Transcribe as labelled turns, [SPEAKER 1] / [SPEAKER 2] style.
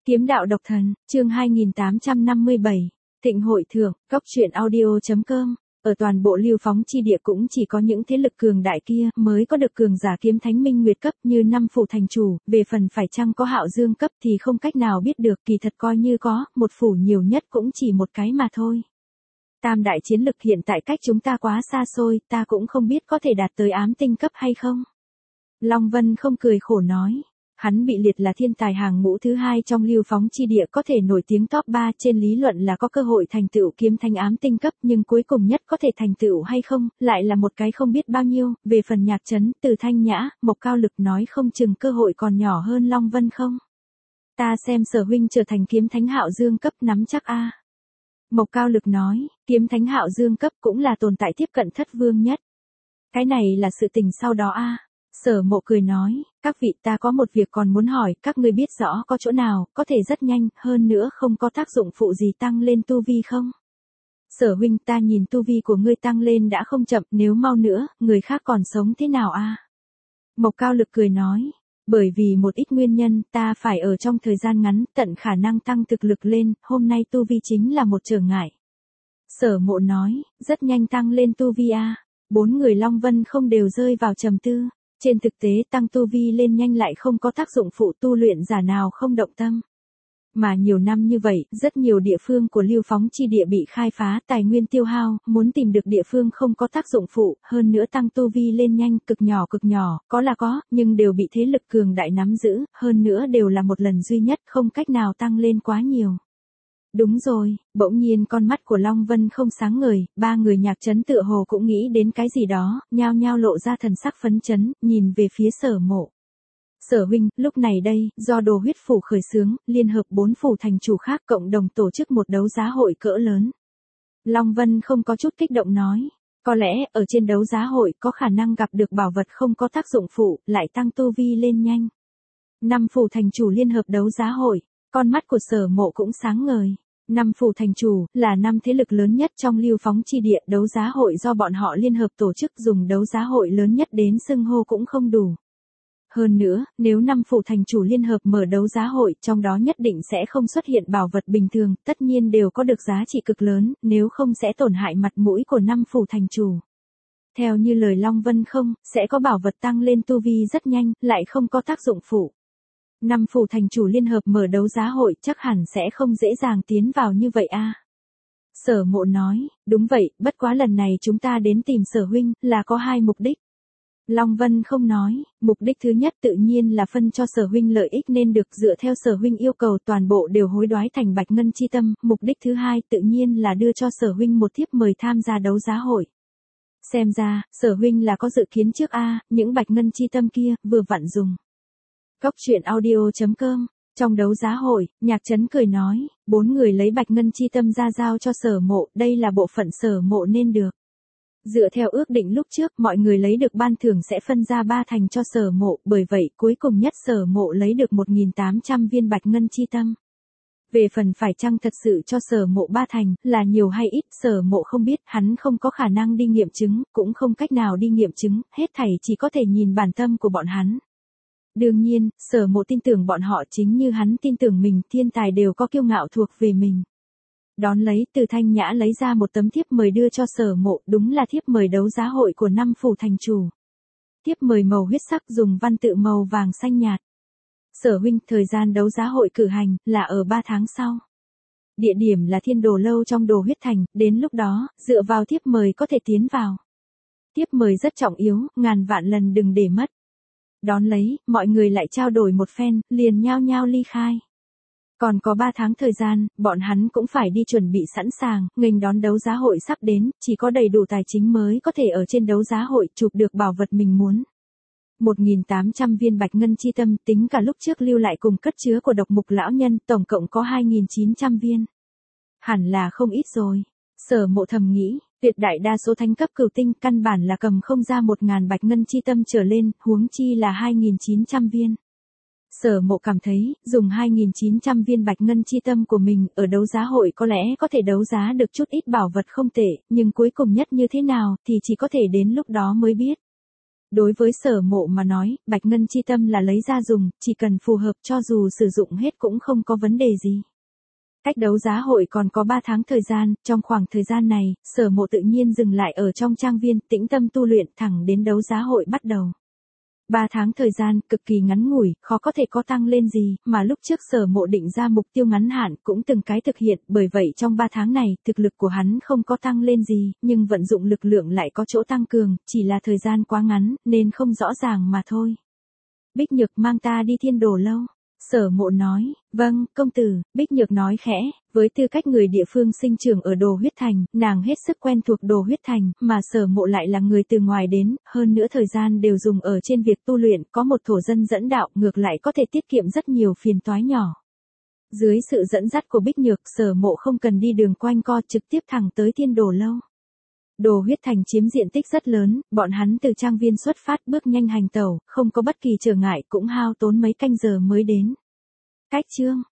[SPEAKER 1] Kiếm đạo độc thần, chương 2857, Thịnh hội thưởng, Cốc truyện audio.com. Ở toàn bộ Lưu Phóng chi địa cũng chỉ có những thế lực cường đại kia mới có được cường giả kiếm thánh minh nguyệt cấp như năm phủ thành chủ, về phần phải chăng có Hạo Dương cấp thì không cách nào biết được, kỳ thật coi như có, một phủ nhiều nhất cũng chỉ một cái mà thôi. Tam đại chiến lực hiện tại cách chúng ta quá xa xôi, ta cũng không biết có thể đạt tới ám tinh cấp hay không. Long Vân không cười khổ nói. Hắn bị liệt là thiên tài hàng ngũ thứ hai trong Lưu Phóng chi địa, có thể nổi tiếng top 3, trên lý luận là có cơ hội thành tựu kiếm thánh ám tinh cấp, nhưng cuối cùng nhất có thể thành tựu hay không, lại là một cái không biết bao nhiêu. Về phần Nhạc Trấn, Từ Thanh Nhã, Mộc Cao Lực nói không chừng cơ hội còn nhỏ hơn Long Vân không. Ta xem Sở huynh trở thành kiếm thánh Hạo Dương cấp nắm chắc a. Mộc Cao Lực nói, kiếm thánh Hạo Dương cấp cũng là tồn tại tiếp cận thất vương nhất. Cái này là sự tình sau đó a. Sở Mộ cười nói, các vị, ta có một việc còn muốn hỏi, các ngươi biết rõ có chỗ nào, có thể rất nhanh, hơn nữa không có tác dụng phụ gì tăng lên tu vi không? Sở huynh, ta nhìn tu vi của ngươi tăng lên đã không chậm, nếu mau nữa, người khác còn sống thế nào a? Mộc Cao Lực cười nói, bởi vì một ít nguyên nhân, ta phải ở trong thời gian ngắn, tận khả năng tăng thực lực lên, hôm nay tu vi chính là một trở ngại. Sở Mộ nói, rất nhanh tăng lên tu vi a. Bốn người Long Vân không đều rơi vào trầm tư. Trên thực tế tăng tu vi lên nhanh lại không có tác dụng phụ, tu luyện giả nào không động tâm. Mà nhiều năm như vậy, rất nhiều địa phương của Lưu Phóng chi địa bị khai phá, tài nguyên tiêu hao, muốn tìm được địa phương không có tác dụng phụ, hơn nữa tăng tu vi lên nhanh, cực nhỏ, có là có, nhưng đều bị thế lực cường đại nắm giữ, hơn nữa đều là một lần duy nhất, không cách nào tăng lên quá nhiều. Đúng rồi, bỗng nhiên con mắt của Long Vân không sáng ngời, ba người Nhạc Trấn tựa hồ cũng nghĩ đến cái gì đó, nhao nhao lộ ra thần sắc phấn chấn, nhìn về phía Sở Mộ. Sở huynh, lúc này đây, do Đồ Huyết phủ khởi xướng, liên hợp 4 phủ thành chủ khác cộng đồng tổ chức một đấu giá hội cỡ lớn. Long Vân không có chút kích động nói, có lẽ ở trên đấu giá hội có khả năng gặp được bảo vật không có tác dụng phụ, lại tăng tu vi lên nhanh. 5 phủ thành chủ liên hợp đấu giá hội, con mắt của Sở Mộ cũng sáng ngời. 5 phủ thành chủ, là 5 thế lực lớn nhất trong Lưu Phóng chi địa, đấu giá hội do bọn họ liên hợp tổ chức, dùng đấu giá hội lớn nhất đến xưng hô cũng không đủ. Hơn nữa, nếu 5 phủ thành chủ liên hợp mở đấu giá hội, trong đó nhất định sẽ không xuất hiện bảo vật bình thường, tất nhiên đều có được giá trị cực lớn, nếu không sẽ tổn hại mặt mũi của 5 phủ thành chủ. Theo như lời Long Vân không, sẽ có bảo vật tăng lên tu vi rất nhanh, lại không có tác dụng phụ. 5 phủ thành chủ liên hợp mở đấu giá hội chắc hẳn sẽ không dễ dàng tiến vào như vậy a. Sở Mộ nói, đúng vậy, bất quá lần này chúng ta đến tìm Sở huynh, là có 2 mục đích. Long Vân không nói, mục đích thứ nhất tự nhiên là phân cho Sở huynh lợi ích nên được, dựa theo Sở huynh yêu cầu toàn bộ đều hối đoái thành bạch ngân chi tâm, mục đích thứ hai tự nhiên là đưa cho Sở huynh một thiếp mời tham gia đấu giá hội. Xem ra, Sở huynh là có dự kiến trước a, những bạch ngân chi tâm kia, vừa vặn dùng. Cốc truyện audio.com. Trong đấu giá hội, Nhạc Trấn cười nói, 4 người lấy bạch ngân chi tâm ra giao cho Sở Mộ, đây là bộ phận Sở Mộ nên được. Dựa theo ước định lúc trước, mọi người lấy được ban thưởng sẽ phân ra 3 thành cho Sở Mộ, bởi vậy cuối cùng nhất Sở Mộ lấy được 1.800 viên bạch ngân chi tâm. Về phần phải chăng thật sự cho Sở Mộ 3 thành, là nhiều hay ít, Sở Mộ không biết, hắn không có khả năng đi nghiệm chứng, cũng không cách nào đi nghiệm chứng, hết thảy chỉ có thể nhìn bản tâm của bọn hắn. Đương nhiên, Sở Mộ tin tưởng bọn họ chính như hắn tin tưởng mình, thiên tài đều có kiêu ngạo thuộc về mình. Đón lấy, Từ Thanh Nhã lấy ra một tấm thiếp mời đưa cho Sở Mộ, đúng là thiếp mời đấu giá hội của 5 phủ thành chủ. Thiếp mời màu huyết sắc, dùng văn tự màu vàng xanh nhạt. Sở huynh, thời gian đấu giá hội cử hành, là ở 3 tháng sau. Địa điểm là Thiên Đồ Lâu trong Đồ Huyết Thành, đến lúc đó, dựa vào thiếp mời có thể tiến vào. Thiếp mời rất trọng yếu, ngàn vạn lần đừng để mất. Đón lấy, mọi người lại trao đổi một phen, liền nhao nhao ly khai. Còn có 3 tháng thời gian, bọn hắn cũng phải đi chuẩn bị sẵn sàng, nghênh đón đấu giá hội sắp đến, chỉ có đầy đủ tài chính mới có thể ở trên đấu giá hội chụp được bảo vật mình muốn. 1.800 viên bạch ngân chi tâm, tính cả lúc trước lưu lại cùng cất chứa của Độc Mục lão nhân, tổng cộng có 2.900 viên. Hẳn là không ít rồi. Sở Mộ thầm nghĩ, tuyệt đại đa số thánh cấp cửu tinh căn bản là cầm không ra 1.000 bạch ngân chi tâm trở lên, huống chi là 2.900 viên. Sở Mộ cảm thấy, dùng 2.900 viên bạch ngân chi tâm của mình, ở đấu giá hội có lẽ có thể đấu giá được chút ít bảo vật không tệ, nhưng cuối cùng nhất như thế nào, thì chỉ có thể đến lúc đó mới biết. Đối với Sở Mộ mà nói, bạch ngân chi tâm là lấy ra dùng, chỉ cần phù hợp cho dù sử dụng hết cũng không có vấn đề gì. Cách đấu giá hội còn có 3 tháng thời gian, trong khoảng thời gian này, Sở Mộ tự nhiên dừng lại ở trong trang viên, tĩnh tâm tu luyện thẳng đến đấu giá hội bắt đầu. 3 tháng thời gian, cực kỳ ngắn ngủi, khó có thể có tăng lên gì, mà lúc trước Sở Mộ định ra mục tiêu ngắn hạn cũng từng cái thực hiện, bởi vậy trong 3 tháng này, thực lực của hắn không có tăng lên gì, nhưng vận dụng lực lượng lại có chỗ tăng cường, chỉ là thời gian quá ngắn, nên không rõ ràng mà thôi. Bích Nhược mang ta đi Thiên Đồ lâu. Sở Mộ nói, vâng, công tử, Bích Nhược nói khẽ, với tư cách người địa phương sinh trưởng ở Đồ Huyết Thành, nàng hết sức quen thuộc Đồ Huyết Thành, mà Sở Mộ lại là người từ ngoài đến, hơn nữa thời gian đều dùng ở trên việc tu luyện, có một thổ dân dẫn đạo, ngược lại có thể tiết kiệm rất nhiều phiền toái nhỏ. Dưới sự dẫn dắt của Bích Nhược, Sở Mộ không cần đi đường quanh co, trực tiếp thẳng tới Thiên Đồ lâu. Đồ Huyết Thành chiếm diện tích rất lớn, bọn hắn từ trang viên xuất phát bước nhanh hành tẩu, không có bất kỳ trở ngại cũng hao tốn mấy canh giờ mới đến. Cách chương